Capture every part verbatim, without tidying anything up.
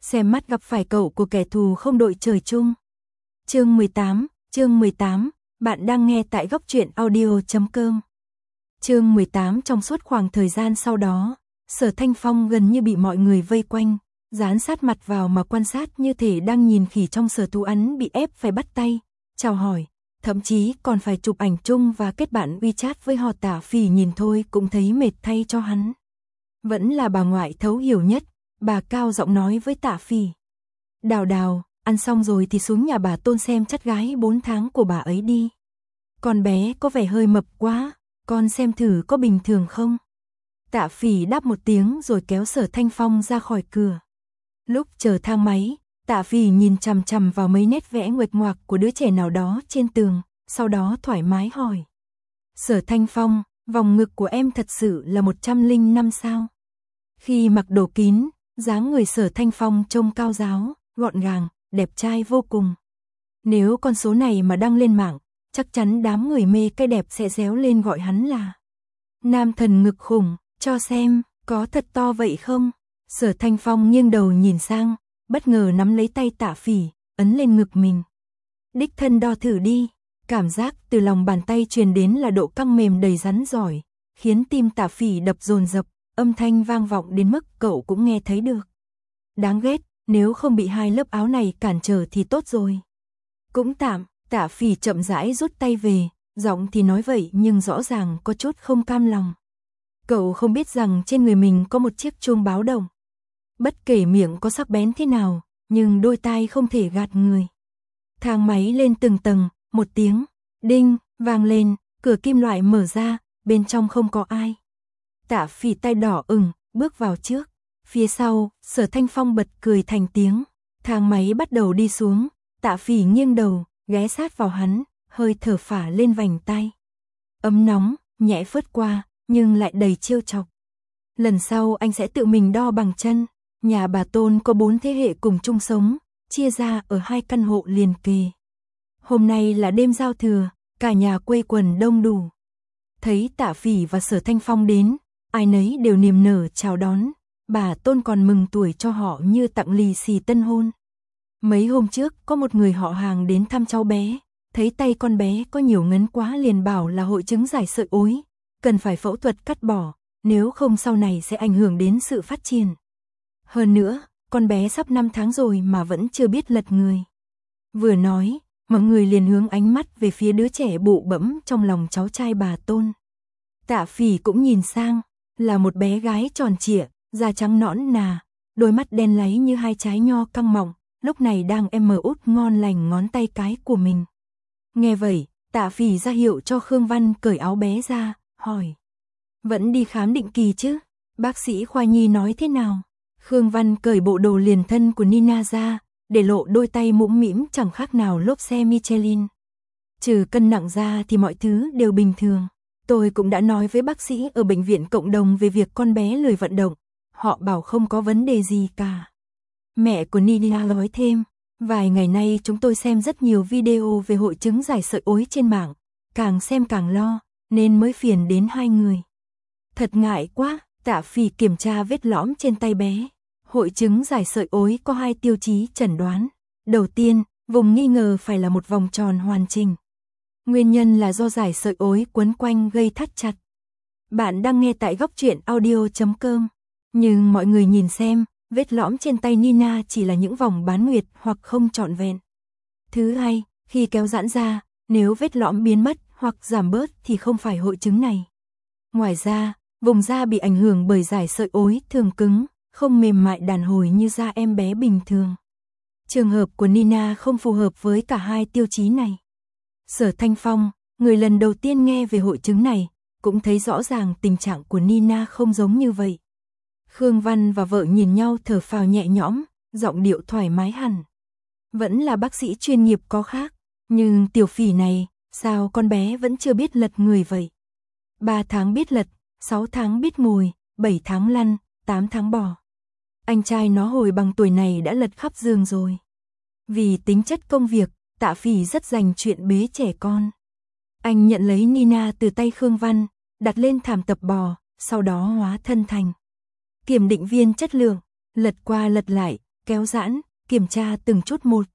xem mắt gặp phải cậu của kẻ thù không đội trời chung. Chương mười tám, chương mười tám, bạn đang nghe tại góc truyện audio chấm com. Chương mười tám. Trong suốt khoảng thời gian sau đó, Sở Thanh Phong gần như bị mọi người vây quanh, dán sát mặt vào mà quan sát như thể đang nhìn khỉ trong sở thú ấn bị ép phải bắt tay, chào hỏi, thậm chí còn phải chụp ảnh chung và kết bạn WeChat với họ. Tả Phỉ nhìn thôi cũng thấy mệt thay cho hắn. Vẫn là bà ngoại thấu hiểu nhất, bà cao giọng nói với Tả Phỉ. Đào Đào, ăn xong rồi thì xuống nhà bà Tôn xem chắt gái bốn tháng của bà ấy đi. Con bé có vẻ hơi mập quá, con xem thử có bình thường không? Tạ Phỉ đáp một tiếng rồi kéo Sở Thanh Phong ra khỏi cửa. Lúc chờ thang máy, Tạ Phỉ nhìn chằm chằm vào mấy nét vẽ nguệch ngoạc của đứa trẻ nào đó trên tường, sau đó thoải mái hỏi. Sở Thanh Phong, vòng ngực của em thật sự là một trăm lẻ năm sao? Khi mặc đồ kín, dáng người Sở Thanh Phong trông cao ráo, gọn gàng, đẹp trai vô cùng. Nếu con số này mà đăng lên mạng, chắc chắn đám người mê cái đẹp sẽ réo lên gọi hắn là nam thần ngực khủng. Cho xem, có thật to vậy không? Sở Thanh Phong nghiêng đầu nhìn sang, bất ngờ nắm lấy tay Tạ Phỉ, ấn lên ngực mình. Đích thân đo thử đi. Cảm giác từ lòng bàn tay truyền đến là độ căng mềm đầy rắn giỏi, khiến tim Tạ Phỉ đập dồn dập, âm thanh vang vọng đến mức cậu cũng nghe thấy được. Đáng ghét, nếu không bị hai lớp áo này cản trở thì tốt rồi. Cũng tạm. Tạ Phỉ chậm rãi rút tay về, giọng thì nói vậy nhưng rõ ràng có chút không cam lòng. Cậu không biết rằng trên người mình có một chiếc chuông báo động. Bất kể miệng có sắc bén thế nào, nhưng đôi tai không thể gạt người. Thang máy lên từng tầng, một tiếng đinh vang lên, cửa kim loại mở ra, bên trong không có ai. Tạ Phỉ tay đỏ ửng, bước vào trước. Phía sau, Sở Thanh Phong bật cười thành tiếng. Thang máy bắt đầu đi xuống, Tạ Phỉ nghiêng đầu, ghé sát vào hắn, hơi thở phả lên vành tai. Ấm nóng, nhẹ phớt qua, nhưng lại đầy trêu chọc. Lần sau anh sẽ tự mình đo bằng chân. Nhà bà Tôn có bốn thế hệ cùng chung sống, chia ra ở hai căn hộ liền kề. Hôm nay là đêm giao thừa, cả nhà quây quần đông đủ. Thấy Tạ Phỉ và Sở Thanh Phong đến, ai nấy đều niềm nở chào đón. Bà Tôn còn mừng tuổi cho họ như tặng lì xì tân hôn. Mấy hôm trước có một người họ hàng đến thăm cháu bé, thấy tay con bé có nhiều ngấn quá liền bảo là hội chứng giải sợi ối, cần phải phẫu thuật cắt bỏ, nếu không sau này sẽ ảnh hưởng đến sự phát triển. Hơn nữa, con bé sắp năm tháng rồi mà vẫn chưa biết lật người. Vừa nói, mọi người liền hướng ánh mắt về phía đứa trẻ bụ bẫm trong lòng cháu trai bà Tôn. Tạ Phỉ cũng nhìn sang, là một bé gái tròn trịa, da trắng nõn nà, đôi mắt đen láy như hai trái nho căng mọng, lúc này đang em mờ út ngon lành ngón tay cái của mình. Nghe vậy, Tạ Phỉ ra hiệu cho Khương Văn cởi áo bé ra, hỏi. Vẫn đi khám định kỳ chứ? Bác sĩ khoa nhi nói thế nào? Khương Văn cởi bộ đồ liền thân của Nina ra, để lộ đôi tay mũm mĩm chẳng khác nào lốp xe Michelin. Trừ cân nặng ra thì mọi thứ đều bình thường. Tôi cũng đã nói với bác sĩ ở bệnh viện cộng đồng về việc con bé lười vận động. Họ bảo không có vấn đề gì cả. Mẹ của Nina nói thêm, vài ngày nay chúng tôi xem rất nhiều video về hội chứng giải sợi ối trên mạng, càng xem càng lo, nên mới phiền đến hai người. Thật ngại quá. Tạ Phỉ kiểm tra vết lõm trên tay bé. Hội chứng giải sợi ối có hai tiêu chí chẩn đoán. Đầu tiên, vùng nghi ngờ phải là một vòng tròn hoàn chỉnh. Nguyên nhân là do giải sợi ối quấn quanh gây thắt chặt. Bạn đang nghe tại góc truyện audio chấm com. Nhưng mọi người nhìn xem, vết lõm trên tay Nina chỉ là những vòng bán nguyệt hoặc không trọn vẹn. Thứ hai, khi kéo giãn ra, nếu vết lõm biến mất hoặc giảm bớt thì không phải hội chứng này. Ngoài ra, vùng da bị ảnh hưởng bởi giải sợi ối thường cứng, không mềm mại đàn hồi như da em bé bình thường. Trường hợp của Nina không phù hợp với cả hai tiêu chí này. Sở Thanh Phong, người lần đầu tiên nghe về hội chứng này, cũng thấy rõ ràng tình trạng của Nina không giống như vậy. Khương Văn và vợ nhìn nhau thở phào nhẹ nhõm, giọng điệu thoải mái hẳn. Vẫn là bác sĩ chuyên nghiệp có khác, nhưng tiểu Phỉ này, sao con bé vẫn chưa biết lật người vậy? Ba tháng biết lật, sáu tháng biết ngồi, bảy tháng lăn, tám tháng bò. Anh trai nó hồi bằng tuổi này đã lật khắp giường rồi. Vì tính chất công việc, Tạ Phỉ rất dành chuyện bế trẻ con. Anh nhận lấy Nina từ tay Khương Văn, đặt lên thảm tập bò, sau đó hóa thân thành kiểm định viên chất lượng, lật qua lật lại, kéo giãn, kiểm tra từng chút một.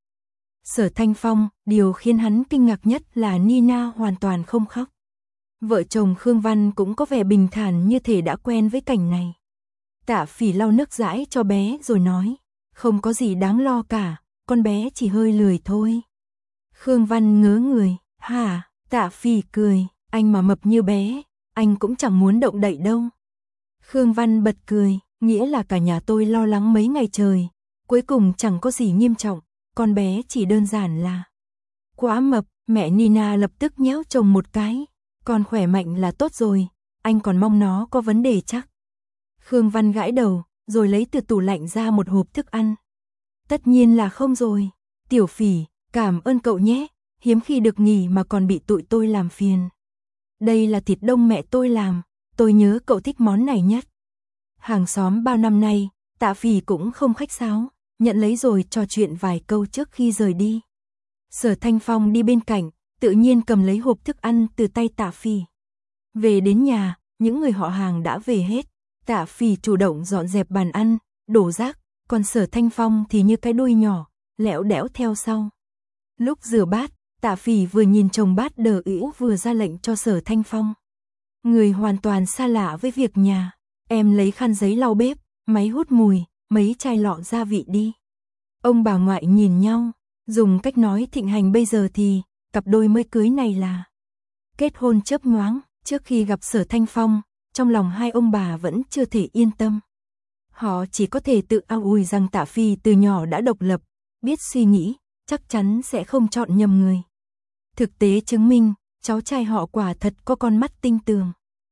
Sở Thanh Phong, điều khiến hắn kinh ngạc nhất là Nina hoàn toàn không khóc. Vợ chồng Khương Văn cũng có vẻ bình thản như thể đã quen với cảnh này. Tạ Phỉ lau nước dãi cho bé rồi nói, không có gì đáng lo cả, con bé chỉ hơi lười thôi. Khương Văn ngớ người, hả? Tạ Phỉ cười, anh mà mập như bé, anh cũng chẳng muốn động đậy đâu. Khương Văn bật cười, nghĩa là cả nhà tôi lo lắng mấy ngày trời, cuối cùng chẳng có gì nghiêm trọng, con bé chỉ đơn giản là quá mập. Mẹ Nina lập tức nhéo chồng một cái, con khỏe mạnh là tốt rồi, anh còn mong nó có vấn đề chắc. Khương Văn gãi đầu, rồi lấy từ tủ lạnh ra một hộp thức ăn. Tất nhiên là không rồi, Tiểu Phỉ, cảm ơn cậu nhé, hiếm khi được nghỉ mà còn bị tụi tôi làm phiền. Đây là thịt đông mẹ tôi làm, tôi nhớ cậu thích món này nhất. Hàng xóm bao năm nay, Tạ Phỉ cũng không khách sáo, nhận lấy rồi trò chuyện vài câu trước khi rời đi. Sở Thanh Phong đi bên cạnh, tự nhiên cầm lấy hộp thức ăn từ tay Tạ Phỉ. Về đến nhà, những người họ hàng đã về hết. Tạ Phỉ chủ động dọn dẹp bàn ăn, đổ rác, còn Sở Thanh Phong thì như cái đuôi nhỏ, lẻo đẽo theo sau. Lúc rửa bát, Tạ Phỉ vừa nhìn chồng bát đờ ỉu vừa ra lệnh cho Sở Thanh Phong. Người hoàn toàn xa lạ với việc nhà, em lấy khăn giấy lau bếp, máy hút mùi, mấy chai lọ gia vị đi. Ông bà ngoại nhìn nhau, dùng cách nói thịnh hành bây giờ thì, cặp đôi mới cưới này là kết hôn chớp nhoáng. Trước khi gặp Sở Thanh Phong, trong lòng hai ông bà vẫn chưa thể yên tâm. Họ chỉ có thể tự ao ủi rằng Tạ Phỉ từ nhỏ đã độc lập, biết suy nghĩ, chắc chắn sẽ không chọn nhầm người. Thực tế chứng minh, cháu trai họ quả thật có con mắt tinh tường.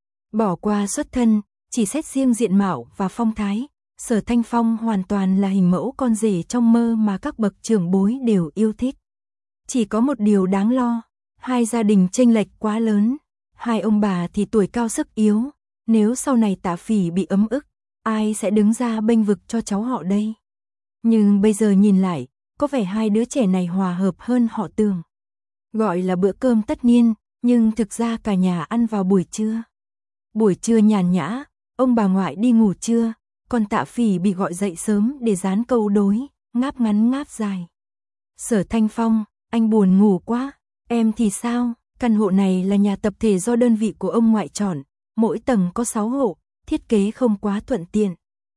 Bỏ qua xuất thân, chỉ xét riêng diện mạo và phong thái, Sở Thanh Phong hoàn toàn là hình mẫu con rể trong mơ mà các bậc trưởng bối đều yêu thích. Chỉ có một điều đáng lo, hai gia đình chênh lệch quá lớn, hai ông bà thì tuổi cao sức yếu, nếu sau này Tạ Phỉ bị ấm ức, ai sẽ đứng ra bênh vực cho cháu họ đây? Nhưng bây giờ nhìn lại, có vẻ hai đứa trẻ này hòa hợp hơn họ tưởng. Gọi là bữa cơm tất niên, nhưng thực ra cả nhà ăn vào buổi trưa. Buổi trưa nhàn nhã, ông bà ngoại đi ngủ trưa, còn Tạ Phỉ bị gọi dậy sớm để dán câu đối, ngáp ngắn ngáp dài. Sở Thanh Phong, anh buồn ngủ quá, em thì sao? Căn hộ này là nhà tập thể do đơn vị của ông ngoại chọn, mỗi tầng có sáu hộ, thiết kế không quá thuận tiện.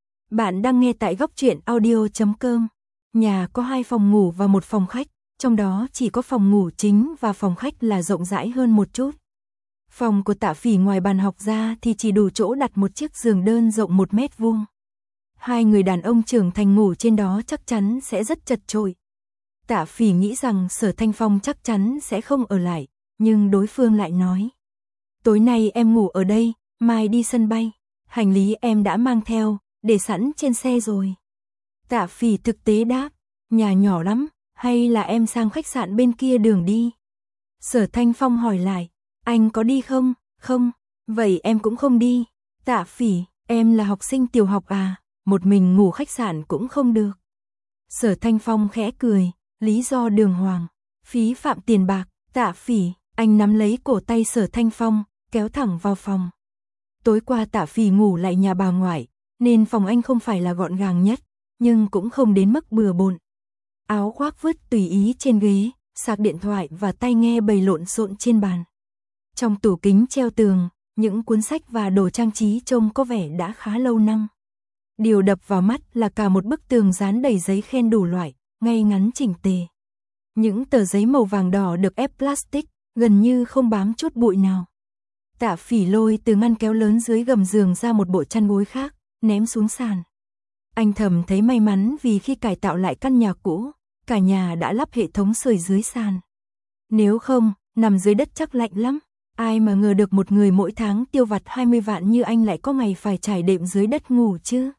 Bạn đang nghe tại góc truyện audio chấm com. Nhà có hai phòng ngủ và một phòng khách, trong đó chỉ có phòng ngủ chính và phòng khách là rộng rãi hơn một chút. Phòng của Tạ Phỉ ngoài bàn học ra thì chỉ đủ chỗ đặt một chiếc giường đơn rộng một mét vuông. Hai người đàn ông trưởng thành ngủ trên đó chắc chắn sẽ rất chật chội. Tạ Phỉ nghĩ rằng Sở Thanh Phong chắc chắn sẽ không ở lại, nhưng đối phương lại nói. Tối nay em ngủ ở đây, mai đi sân bay, hành lý em đã mang theo, để sẵn trên xe rồi. Tạ Phỉ thực tế đáp, nhà nhỏ lắm, hay là em sang khách sạn bên kia đường đi? Sở Thanh Phong hỏi lại, anh có đi không? Không, vậy em cũng không đi. Tạ Phỉ, em là học sinh tiểu học à, một mình ngủ khách sạn cũng không được. Sở Thanh Phong khẽ cười, lý do đường hoàng, phí phạm tiền bạc. Tạ Phỉ, anh nắm lấy cổ tay Sở Thanh Phong, kéo thẳng vào phòng. Tối qua Tạ Phỉ ngủ lại nhà bà ngoại, nên phòng anh không phải là gọn gàng nhất, nhưng cũng không đến mức bừa bộn. Áo khoác vứt tùy ý trên ghế, sạc điện thoại và tai nghe bày lộn xộn trên bàn. Trong tủ kính treo tường, những cuốn sách và đồ trang trí trông có vẻ đã khá lâu năm. Điều đập vào mắt là cả một bức tường dán đầy giấy khen đủ loại, ngay ngắn chỉnh tề. Những tờ giấy màu vàng đỏ được ép plastic, gần như không bám chút bụi nào. Tạ Phỉ lôi từ ngăn kéo lớn dưới gầm giường ra một bộ chăn gối khác, ném xuống sàn. Anh thầm thấy may mắn vì khi cải tạo lại căn nhà cũ, cả nhà đã lắp hệ thống sưởi dưới sàn. Nếu không, nằm dưới đất chắc lạnh lắm. Ai mà ngờ được một người mỗi tháng tiêu vặt hai mươi vạn như anh lại có ngày phải trải đệm dưới đất ngủ chứ.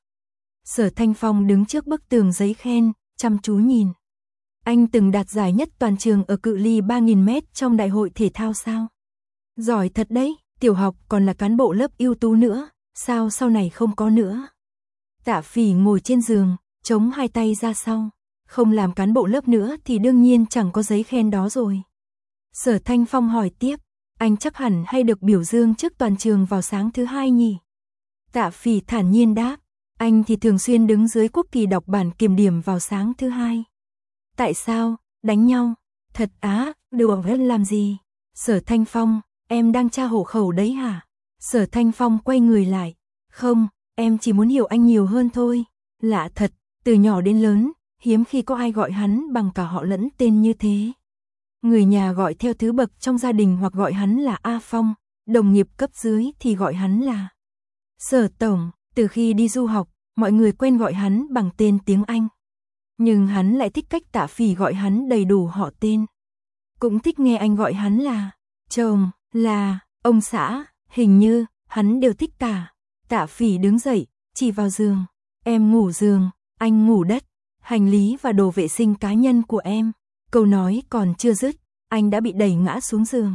Sở Thanh Phong đứng trước bức tường giấy khen, chăm chú nhìn. Anh từng đạt giải nhất toàn trường ở cự ly ba nghìn mét trong đại hội thể thao sao? Giỏi thật đấy, tiểu học còn là cán bộ lớp ưu tú nữa, sao sau này không có nữa? Tạ Phỉ ngồi trên giường, chống hai tay ra sau. Không làm cán bộ lớp nữa thì đương nhiên chẳng có giấy khen đó rồi. Sở Thanh Phong hỏi tiếp, anh chắc hẳn hay được biểu dương trước toàn trường vào sáng thứ hai nhỉ? Tạ Phỉ thản nhiên đáp, Anh thì thường xuyên đứng dưới quốc kỳ đọc bản kiểm điểm vào sáng thứ hai. Tại sao? Đánh nhau? Thật á, đùa với làm gì? Sở Thanh Phong, em đang tra hộ khẩu đấy hả? Sở Thanh Phong quay người lại. Không, em chỉ muốn hiểu anh nhiều hơn thôi. Lạ thật, từ nhỏ đến lớn, hiếm khi có ai gọi hắn bằng cả họ lẫn tên như thế. Người nhà gọi theo thứ bậc trong gia đình hoặc gọi hắn là A Phong, đồng nghiệp cấp dưới thì gọi hắn là Sở Tổng. Từ khi đi du học, mọi người quen gọi hắn bằng tên tiếng Anh. Nhưng hắn lại thích cách Tạ Phỉ gọi hắn đầy đủ họ tên. Cũng thích nghe anh gọi hắn là chồng, là ông xã, hình như hắn đều thích cả. Tạ Phỉ đứng dậy, chỉ vào giường. Em ngủ giường, anh ngủ đất, hành lý và đồ vệ sinh cá nhân của em. Câu nói còn chưa dứt, anh đã bị đẩy ngã xuống giường.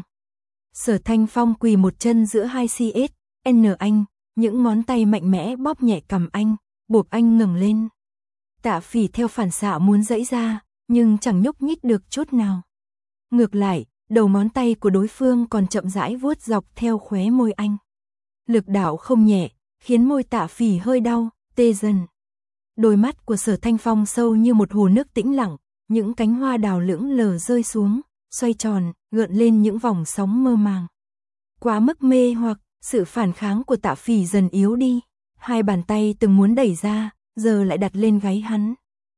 Sở Thanh Phong quỳ một chân giữa hai xê ét en anh, những ngón tay mạnh mẽ bóp nhẹ cằm anh, buộc anh ngẩng lên. Tạ Phỉ theo phản xạ muốn giãy ra, nhưng chẳng nhúc nhích được chút nào. Ngược lại, đầu ngón tay của đối phương còn chậm rãi vuốt dọc theo khóe môi anh. Lực đạo không nhẹ, khiến môi Tạ Phỉ hơi đau, tê dần. Đôi mắt của Sở Thanh Phong sâu như một hồ nước tĩnh lặng, những cánh hoa đào lững lờ rơi xuống, xoay tròn, gợn lên những vòng sóng mơ màng. Quá mức mê hoặc, sự phản kháng của Tạ Phỉ dần yếu đi, hai bàn tay từng muốn đẩy ra, giờ lại đặt lên gáy hắn.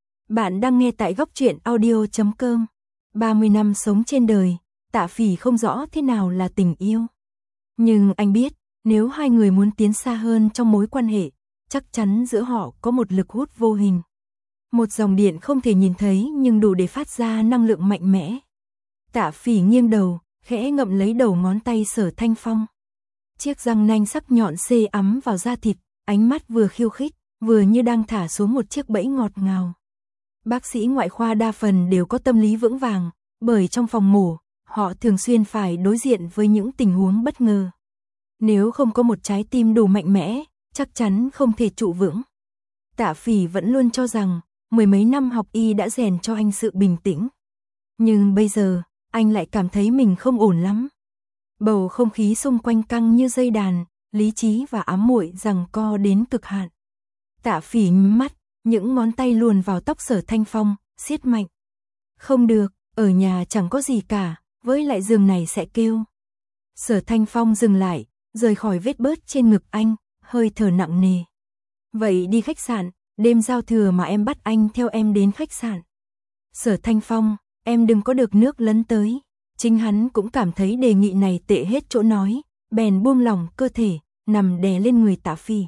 Bạn đang nghe tại góc truyện audio chấm com. ba mươi năm sống trên đời, Tạ Phỉ không rõ thế nào là tình yêu. Nhưng anh biết, nếu hai người muốn tiến xa hơn trong mối quan hệ, chắc chắn giữa họ có một lực hút vô hình. Một dòng điện không thể nhìn thấy nhưng đủ để phát ra năng lượng mạnh mẽ. Tạ Phỉ nghiêng đầu, khẽ ngậm lấy đầu ngón tay Sở Thanh Phong. Chiếc răng nanh sắc nhọn xê ấm vào da thịt, ánh mắt vừa khiêu khích, vừa như đang thả xuống một chiếc bẫy ngọt ngào. Bác sĩ ngoại khoa đa phần đều có tâm lý vững vàng, bởi trong phòng mổ, họ thường xuyên phải đối diện với những tình huống bất ngờ. Nếu không có một trái tim đủ mạnh mẽ, chắc chắn không thể trụ vững. Tạ Phỉ vẫn luôn cho rằng, mười mấy năm học y đã rèn cho anh sự bình tĩnh. Nhưng bây giờ, anh lại cảm thấy mình không ổn lắm. Bầu không khí xung quanh căng như dây đàn, lý trí và ám muội giằng co đến cực hạn. Tạ Phỉ nhắm mắt, những ngón tay luồn vào tóc Sở Thanh Phong, siết mạnh. Không được, ở nhà chẳng có gì cả, với lại giường này sẽ kêu. Sở Thanh Phong dừng lại, rời khỏi vết bớt trên ngực anh, hơi thở nặng nề. Vậy đi khách sạn, đêm giao thừa mà em bắt anh theo em đến khách sạn. Sở Thanh Phong, em đừng có được nước lấn tới. Chính hắn cũng cảm thấy đề nghị này tệ hết chỗ nói, bèn buông lỏng cơ thể, nằm đè lên người Tạ Phỉ.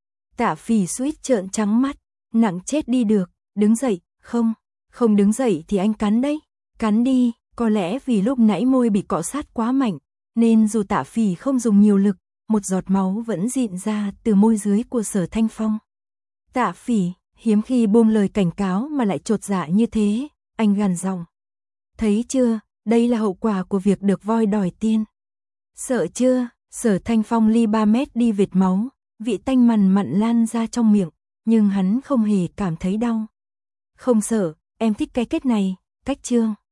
Tạ Phỉ suýt trợn trắng mắt, nặng chết đi được, đứng dậy, không, không đứng dậy thì anh cắn đấy, cắn đi, có lẽ vì lúc nãy môi bị cọ sát quá mạnh, nên dù Tạ Phỉ không dùng nhiều lực, một giọt máu vẫn rịn ra từ môi dưới của Sở Thanh Phong. Tạ Phỉ, hiếm khi buông lời cảnh cáo mà lại chột dạ như thế, anh gằn giọng. Thấy chưa, đây là hậu quả của việc được voi đòi tiên. Sợ chưa? Sở Thanh Phong ly ba mét đi vệt máu, vị tanh mằn mặn lan ra trong miệng, nhưng hắn không hề cảm thấy đau. Không sợ, em thích cái kết này, cách chương.